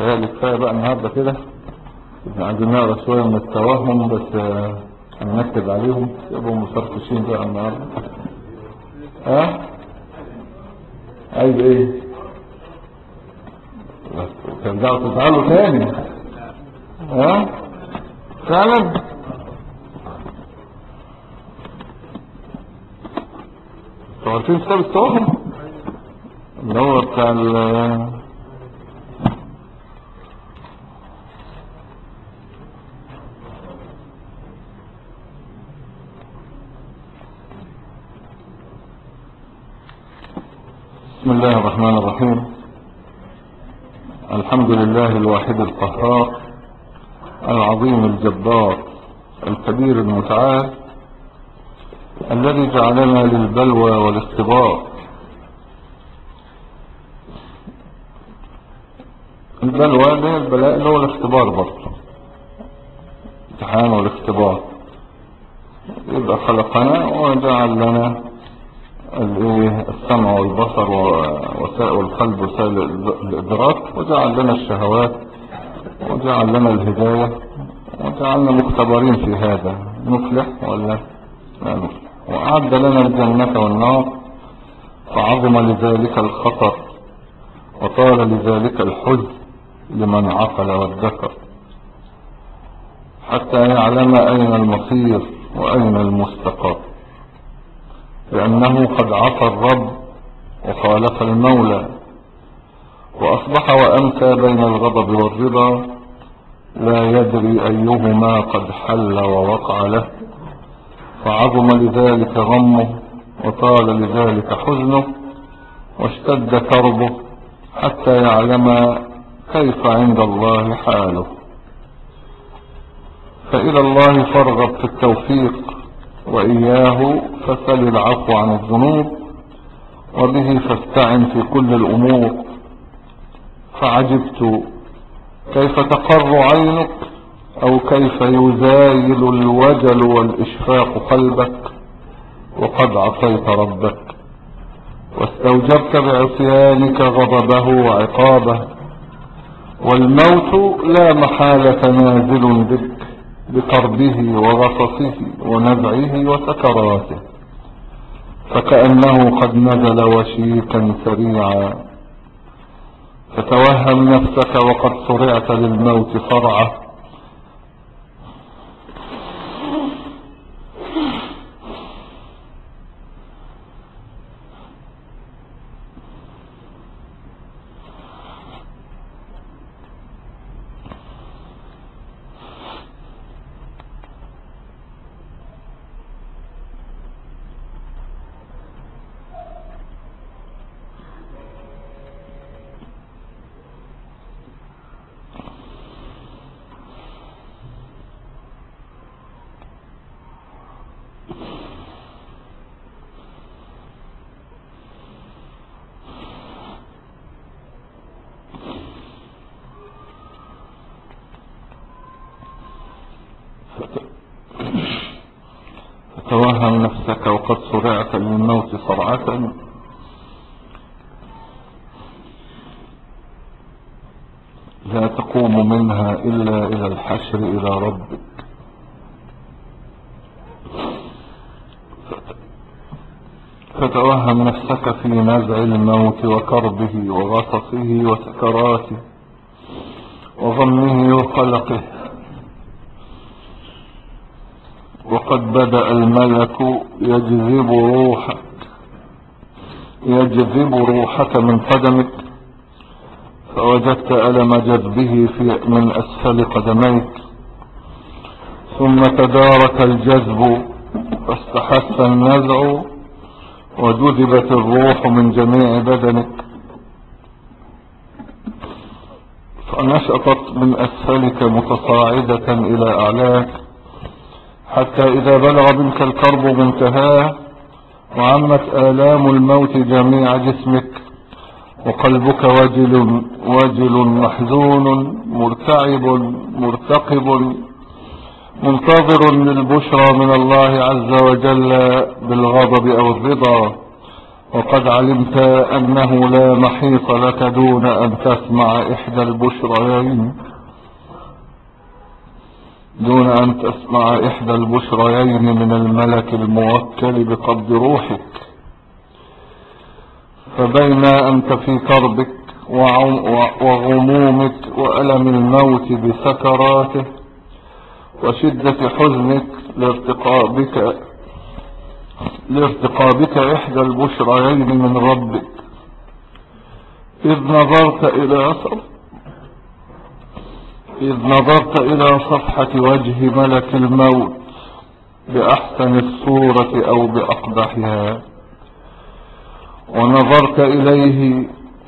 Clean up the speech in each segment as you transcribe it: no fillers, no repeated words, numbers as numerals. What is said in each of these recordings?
تهيألي كفاية بقى النهاردة كده. عايزين نقرا شوية من التوهم بس هننكد عليهم يبقوا مفرفشين بقى النهاردة. عايز ايه؟ ترجعوا تزعلوا تاني؟ فعلا؟ انتوا عارفين كتاب التوهم اللي هو بتاع بسم الله الرحمن الرحيم. الحمد لله الواحد القهار العظيم الجبار الكبير المتعال الذي جعلنا للبلوى والاختبار. البلوى اللي هي البلاء اللي هو الاختبار برضه، امتحان والاختبار. يبقى خلقنا وجعل لنا السمع والبصر والقلب وسائل الإدراك، وجعل لنا الشهوات، وجعل لنا الهداية، وجعلنا مختبرين في هذا نفلح ولا لا نفلح. وأعد لنا الجنة والنار، فعظم لذلك الخطر وطال لذلك الحزن لمن عقل وادكر، حتى يعلم أين المصير وأين المستقر، لأنه قد عصى الرب وخالف المولى، وأصبح وأمسى بين الغضب والرضا، لا يدري أيهما قد حل ووقع له، فعظم لذلك غمه وطال لذلك حزنه واشتد كربه، حتى يعلم كيف عند الله حاله. فإلى الله فارغب في التوفيق، وإياه فسل العفو عن الذنوب، وبه فاستعن في كل الأمور. فعجبت كيف تقر عينك، أو كيف يزايل الوجل والإشفاق قلبك وقد عصيت ربك، واستوجبت بعصيانك غضبه وعقابه، والموت لا محالة نازل بك بقربه وغصصه ونزعه وسكراته، فكأنه قد نزل وشيكا سريعا. فتوهم نفسك وقد صرعت للموت صرعة، فتوهم نفسك وقد صرعت للموت صرعة، لا تقوم منها إلا إلى الحشر إلى ربك. فتوهم نفسك في نزع الموت وكربه وغصصه وسكراته وغمه وقلقه، وقد بدأ الملك يجذب روحك من قدمك، فوجدت ألم جذبه من أسفل قدميك، ثم تدارك الجذب فاستحس النزع وجذبت الروح من جميع بدنك، فنشطت من أسفلك متصاعدة إلى أعلاك، حتى إذا بلغ منك الكرب منتهاه وعمت آلام الموت جميع جسمك، وقلبك وجل محزون مرتعب مرتقب منتظر للبشرى من الله عز وجل بالغضب أو الرضا، وقد علمت أنه لا محيص لك دون أن تسمع إحدى البشريين من الملك الموكل بقبض روحك. فبين أنت في كربك وغمومك وألم الموت بسكراته وشدة حزنك لارتقابك إحدى البشريين من ربك، إذ نظرت إلى صفحة وجه ملك الموت بأحسن الصورة أو بأقبحها، ونظرت إليه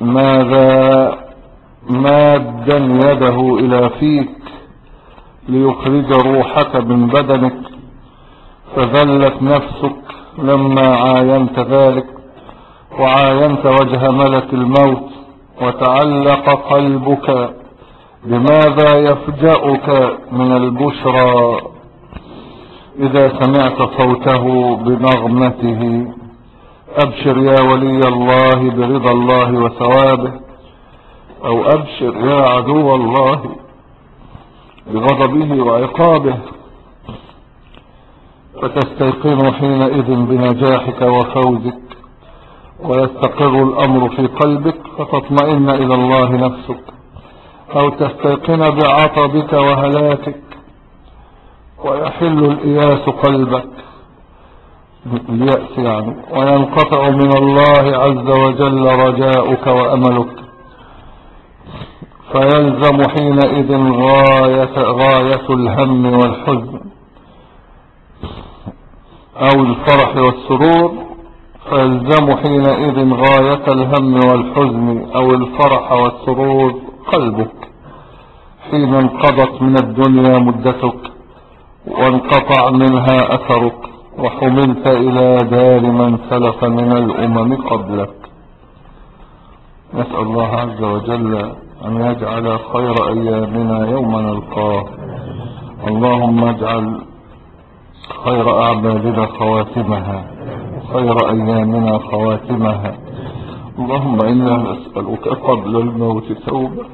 مادا يده إلى فيك ليخرج روحك من بدنك، فذلت نفسك لما عاينت ذلك وعاينت وجه ملك الموت، وتعلق قلبك بماذا يفجأك من البشرى إذا سمعت صوته بنغمته: أبشر يا ولي الله برضا الله وثوابه، أو أبشر يا عدو الله بغضبه وعقابه. فتستيقن حينئذ بنجاحك وفوزك، ويستقر الأمر في قلبك فتطمئن إلى الله نفسك، أو تستيقن بعطبك وهلاكك ويحل الإياس قلبك، اليأس يعني، وينقطع من الله عز وجل رجاؤك وأملك، فيلزم حينئذ غاية الهم والحزن أو الفرح والسرور، فيلزم حينئذ غاية الهم والحزن أو الفرح والسرور قلبك، حين انقضت من الدنيا مدتك وانقطع منها أثرك، وحملت إلى دار من سلف من الأمم قبلك. نسأل الله عز وجل أن يجعل خير أيامنا يوم نلقاه. اللهم اجعل خير أعمالنا خواتمها وخير أيامنا خواتمها. اللهم إنا نسألك قبل الموت توبة،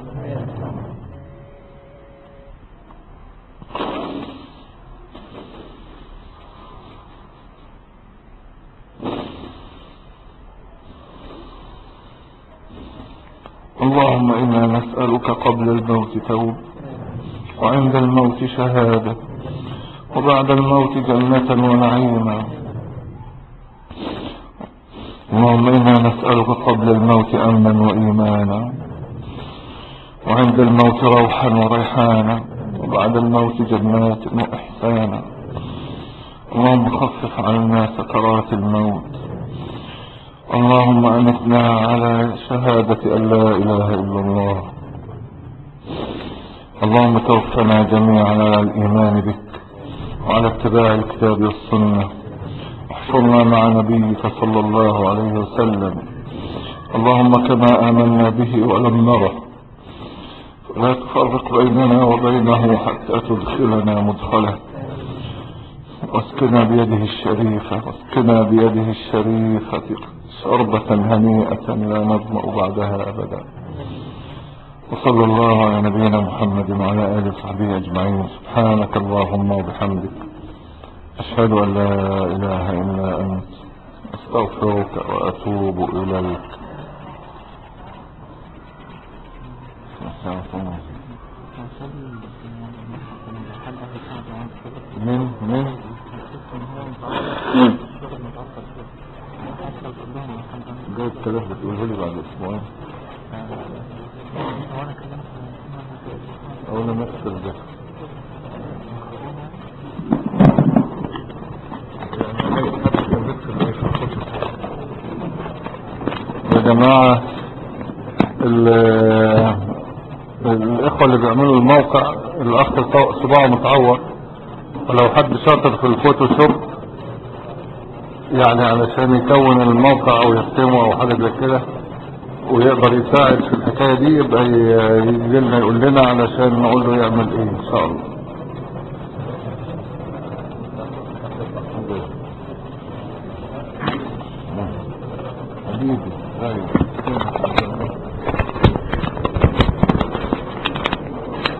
اللهم إنا نسألك قبل الموت توبة، وعند الموت شهادة، وبعد الموت جنة ونعيما. اللهم إنا نسألك قبل الموت أمنا وإيمانا، وعند الموت روحا وريحانا، وبعد الموت جنات وإحسانا. اللهم خفف عنا سكرات الموت. اللهم أمتنا على شهادة أن لا إله إلا الله. اللهم توفنا جميعا على الإيمان بك وعلى اتباع الكتاب والسنة، احشرنا مع نبيك صلى الله عليه وسلم. اللهم كما آمنا به ولم نره، لا تفرق بيننا وبينه حتى تدخلنا مدخله، واسقنا بيده الشريفة شربة هنيئة لا نظمأ بعدها أبدا. وصلى الله على نبينا محمد وعلى آله وصحبه أجمعين. سبحانك اللهم وبحمدك، أشهد أن لا إله إلا أنت، أستغفرك وأتوب إليك. من جايب كلام بتقوله لي بعد اسبوعين او انا مكتب ده يا جماعة. الاخوة اللي بيعملوا الموقع، الاخ صباعه متعور، ولو حد شاطر في الفوتوشوب يعني علشان يكون الموقع او يختمه او حاجة زي كده ويقدر يساعد في الحكاية دي، يبقى يجي لنا يقول لنا علشان نقول له يعمل ايه ان شاء الله. حبيبي غالي.